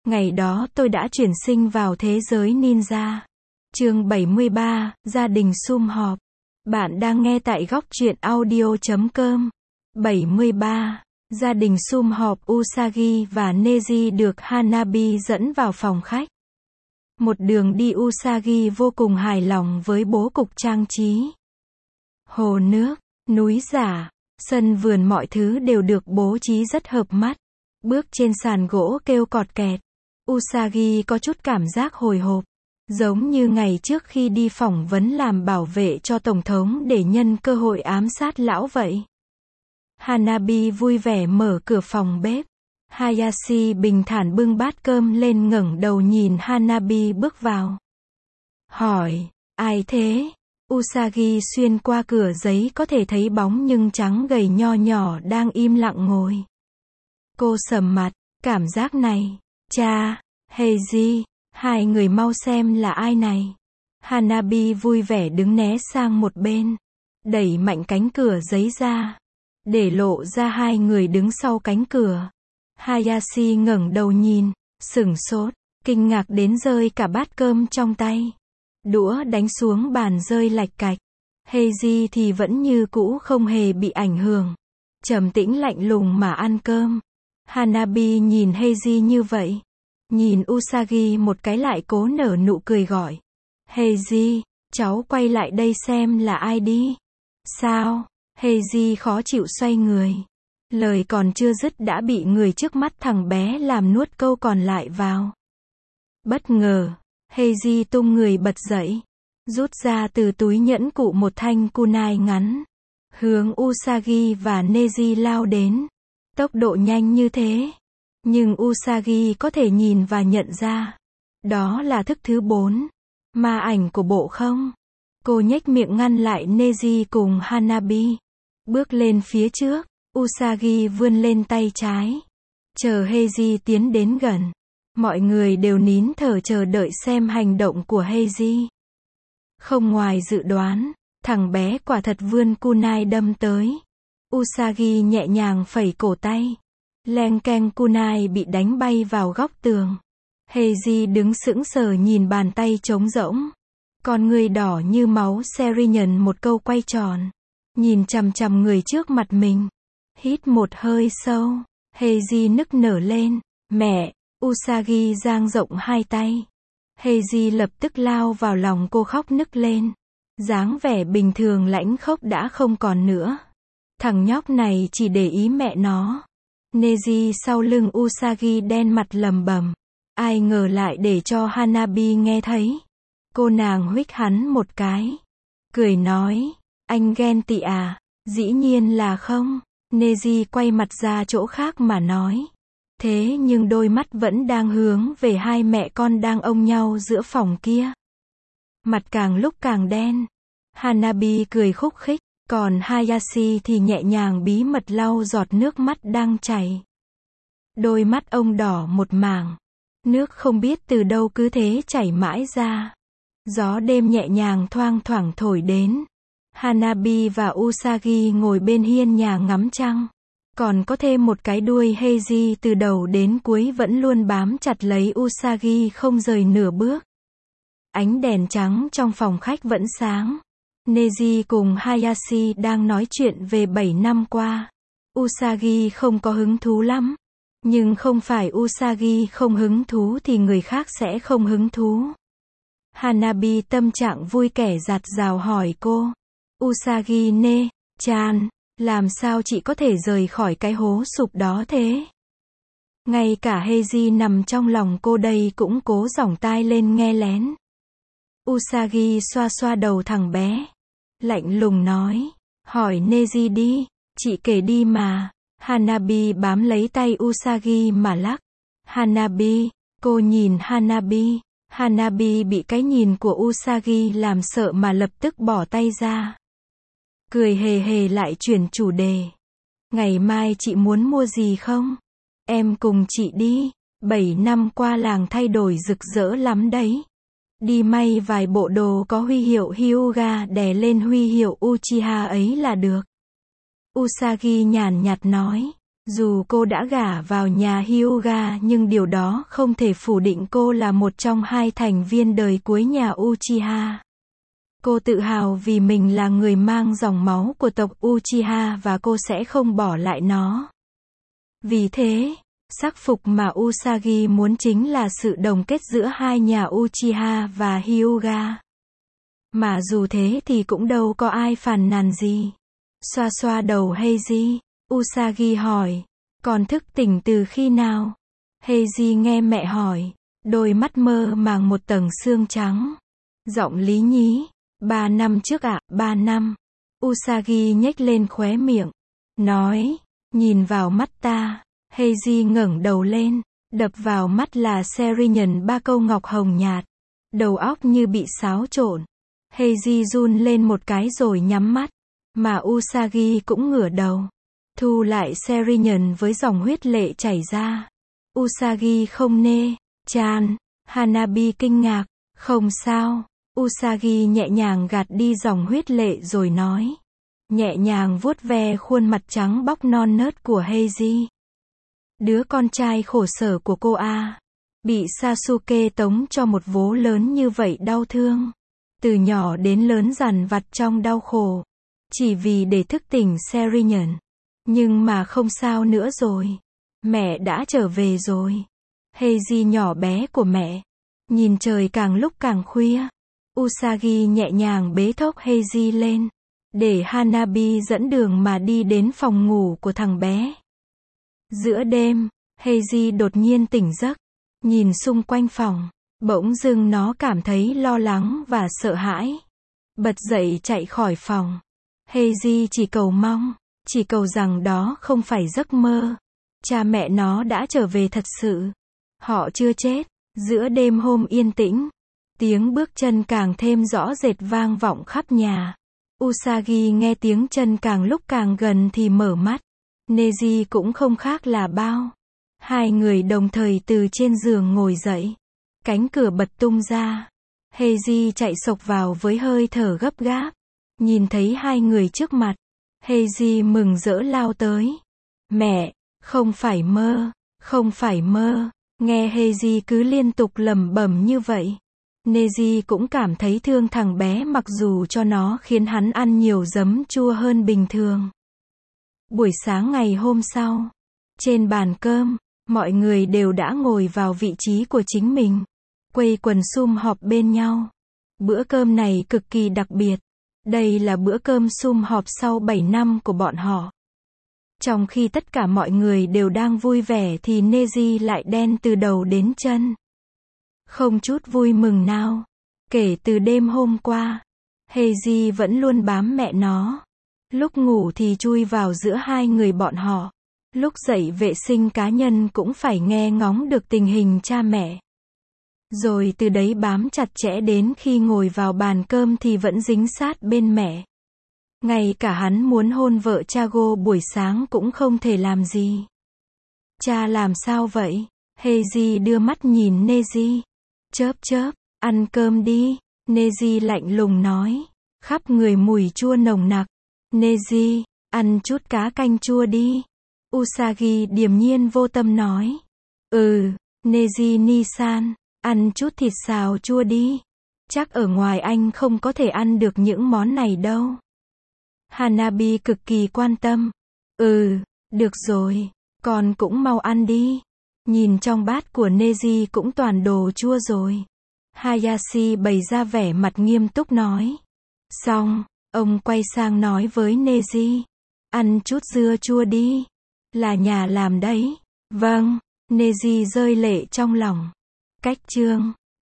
Ngày đó tôi đã chuyển sinh vào thế giới ninja. Chương 73, gia đình sum họp. Bạn đang nghe tại góc truyện audio.com. 73. Gia đình sum họp. Usagi và Neji được Hanabi dẫn vào phòng khách. Một đường đi Usagi vô cùng hài lòng với bố cục trang trí. Hồ nước, núi giả, sân vườn mọi thứ đều được bố trí rất hợp mắt. Bước trên sàn gỗ kêu cọt kẹt. Usagi có chút cảm giác hồi hộp. Giống như ngày trước khi đi phỏng vấn làm bảo vệ cho Tổng thống để nhân cơ hội ám sát lão vậy. Hanabi vui vẻ mở cửa phòng bếp. Hayashi bình thản bưng bát cơm lên ngẩng đầu nhìn Hanabi bước vào. Hỏi, ai thế? Usagi xuyên qua cửa giấy có thể thấy bóng nhưng trắng gầy nho nhỏ đang im lặng ngồi. Cô sầm mặt, cảm giác này, cha, Heiji, hai người mau xem là ai này. Hanabi vui vẻ đứng né sang một bên, đẩy mạnh cánh cửa giấy ra, để lộ ra hai người đứng sau cánh cửa. Hayashi ngẩng đầu nhìn, sửng sốt, kinh ngạc đến rơi cả bát cơm trong tay. Đũa đánh xuống bàn rơi lạch cạch. Heiji thì vẫn như cũ không hề bị ảnh hưởng, trầm tĩnh lạnh lùng mà ăn cơm. Hanabi nhìn Heiji như vậy, nhìn Usagi một cái lại cố nở nụ cười gọi. Heiji, cháu quay lại đây xem là ai đi. Sao? Heiji khó chịu xoay người. Lời còn chưa dứt đã bị người trước mắt thằng bé làm nuốt câu còn lại vào. Bất ngờ, Heiji tung người bật dậy, rút ra từ túi nhẫn cụ một thanh kunai ngắn, hướng Usagi và Neji lao đến. Tốc độ nhanh như thế, nhưng Usagi có thể nhìn và nhận ra. Đó là thức thứ 4, ma ảnh của bộ không? Cô nhếch miệng ngăn lại Neji cùng Hanabi. Bước lên phía trước, Usagi vươn lên tay trái. Chờ Heiji tiến đến gần. Mọi người đều nín thở chờ đợi xem hành động của Heiji. Không ngoài dự đoán, thằng bé quả thật vươn kunai đâm tới. Usagi nhẹ nhàng phẩy cổ tay. Leng keng kunai bị đánh bay vào góc tường. Heiji đứng sững sờ nhìn bàn tay trống rỗng. Con người đỏ như máu Serian một câu quay tròn. Nhìn chằm chằm người trước mặt mình. Hít một hơi sâu. Heiji nức nở lên. Mẹ! Usagi dang rộng hai tay. Heiji lập tức lao vào lòng cô khóc nức lên. Dáng vẻ bình thường lãnh khốc đã không còn nữa. Thằng nhóc này chỉ để ý mẹ nó. Neji sau lưng Usagi đen mặt lầm bầm. Ai ngờ lại để cho Hanabi nghe thấy. Cô nàng huých hắn một cái. Cười nói, anh ghen tị à? Dĩ nhiên là không. Neji quay mặt ra chỗ khác mà nói. Thế nhưng đôi mắt vẫn đang hướng về hai mẹ con đang ôm nhau giữa phòng kia. Mặt càng lúc càng đen. Hanabi cười khúc khích, còn Hayashi thì nhẹ nhàng bí mật lau giọt nước mắt đang chảy. Đôi mắt ông đỏ một mảng. Nước không biết từ đâu cứ thế chảy mãi ra. Gió đêm nhẹ nhàng thoang thoảng thổi đến. Hanabi và Usagi ngồi bên hiên nhà ngắm trăng. Còn có thêm một cái đuôi Heiji từ đầu đến cuối vẫn luôn bám chặt lấy Usagi không rời nửa bước. Ánh đèn trắng trong phòng khách vẫn sáng. Neji cùng Hayashi đang nói chuyện về 7 năm qua. Usagi không có hứng thú lắm. Nhưng không phải Usagi không hứng thú thì người khác sẽ không hứng thú. Hanabi tâm trạng vui kẻ dạt dào hỏi cô. Usagi chan, làm sao chị có thể rời khỏi cái hố sụp đó thế? Ngay cả Heiji nằm trong lòng cô đây cũng cố giỏng tai lên nghe lén. Usagi xoa xoa đầu thằng bé. Lạnh lùng nói. Hỏi Neji đi, chị kể đi mà. Hanabi bám lấy tay Usagi mà lắc. Hanabi, cô nhìn Hanabi. Hanabi bị cái nhìn của Usagi làm sợ mà lập tức bỏ tay ra. Cười hề hề lại chuyển chủ đề. Ngày mai chị muốn mua gì không? Em cùng chị đi. 7 năm qua làng thay đổi rực rỡ lắm đấy. Đi may vài bộ đồ có huy hiệu Hyuga đè lên huy hiệu Uchiha ấy là được. Usagi nhàn nhạt nói. Dù cô đã gả vào nhà Hyuga nhưng điều đó không thể phủ định cô là một trong hai thành viên đời cuối nhà Uchiha. Cô tự hào vì mình là người mang dòng máu của tộc Uchiha và cô sẽ không bỏ lại nó. Vì thế, sắc phục mà Usagi muốn chính là sự đồng kết giữa hai nhà Uchiha và Hyuga. Mà dù thế thì cũng đâu có ai phàn nàn gì. Xoa xoa đầu Heiji, Usagi hỏi, còn thức tỉnh từ khi nào? Heiji nghe mẹ hỏi, đôi mắt mơ màng một tầng sương trắng. Giọng lý nhí, 3 năm trước ạ, 3 năm. Usagi nhếch lên khóe miệng, nói, nhìn vào mắt ta. Heiji ngẩng đầu lên, đập vào mắt là Serenian ba câu ngọc hồng nhạt. Đầu óc như bị xáo trộn. Heiji run lên một cái rồi nhắm mắt. Mà Usagi cũng ngửa đầu. Thu lại Serenian với dòng huyết lệ chảy ra. Usagi không nê, chan. Hanabi kinh ngạc, không sao. Usagi nhẹ nhàng gạt đi dòng huyết lệ rồi nói. Nhẹ nhàng vuốt ve khuôn mặt trắng bóc non nớt của Heiji. Đứa con trai khổ sở của cô a. Bị Sasuke tống cho một vố lớn như vậy đau thương. Từ nhỏ đến lớn dằn vặt trong đau khổ. Chỉ vì để thức tỉnh Serenian. Nhưng mà không sao nữa rồi. Mẹ đã trở về rồi. Heiji nhỏ bé của mẹ. Nhìn trời càng lúc càng khuya. Usagi nhẹ nhàng bế thốc Heiji lên. Để Hanabi dẫn đường mà đi đến phòng ngủ của thằng bé. Giữa đêm, Heiji đột nhiên tỉnh giấc. Nhìn xung quanh phòng. Bỗng dưng nó cảm thấy lo lắng và sợ hãi. Bật dậy chạy khỏi phòng. Heiji chỉ cầu mong. Chỉ cầu rằng đó không phải giấc mơ. Cha mẹ nó đã trở về thật sự. Họ chưa chết. Giữa đêm hôm yên tĩnh. Tiếng bước chân càng thêm rõ rệt vang vọng khắp nhà. Usagi nghe tiếng chân càng lúc càng gần thì mở mắt. Neji cũng không khác là bao. Hai người đồng thời từ trên giường ngồi dậy. Cánh cửa bật tung ra. Heiji chạy xộc vào với hơi thở gấp gáp. Nhìn thấy hai người trước mặt. Heiji mừng rỡ lao tới. Mẹ, không phải mơ, không phải mơ. Nghe Heiji cứ liên tục lẩm bẩm như vậy. Neji cũng cảm thấy thương thằng bé mặc dù cho nó khiến hắn ăn nhiều giấm chua hơn bình thường. Buổi sáng ngày hôm sau, trên bàn cơm, mọi người đều đã ngồi vào vị trí của chính mình, quây quần sum họp bên nhau. Bữa cơm này cực kỳ đặc biệt. Đây là bữa cơm sum họp sau 7 năm của bọn họ. Trong khi tất cả mọi người đều đang vui vẻ thì Neji lại đen từ đầu đến chân. Không chút vui mừng nào. Kể từ đêm hôm qua, Heiji vẫn luôn bám mẹ nó. Lúc ngủ thì chui vào giữa hai người bọn họ. Lúc dậy vệ sinh cá nhân cũng phải nghe ngóng được tình hình cha mẹ. Rồi từ đấy bám chặt chẽ đến khi ngồi vào bàn cơm thì vẫn dính sát bên mẹ. Ngay cả hắn muốn hôn vợ Chago buổi sáng cũng không thể làm gì. Cha làm sao vậy? Heiji đưa mắt nhìn Neji. Chớp chớp, ăn cơm đi. Neji lạnh lùng nói. Khắp người mùi chua nồng nặc. Neji, ăn chút cá canh chua đi. Usagi điềm nhiên vô tâm nói. Neji ni-san, ăn chút thịt xào chua đi. Chắc ở ngoài anh không có thể ăn được những món này đâu. Hanabi cực kỳ quan tâm. Được rồi, con cũng mau ăn đi. Nhìn trong bát của Neji cũng toàn đồ chua rồi. Hayashi bày ra vẻ mặt nghiêm túc nói. Xong, ông quay sang nói với Neji. Ăn chút dưa chua đi. Là nhà làm đấy. Vâng, Neji rơi lệ trong lòng. Cách chương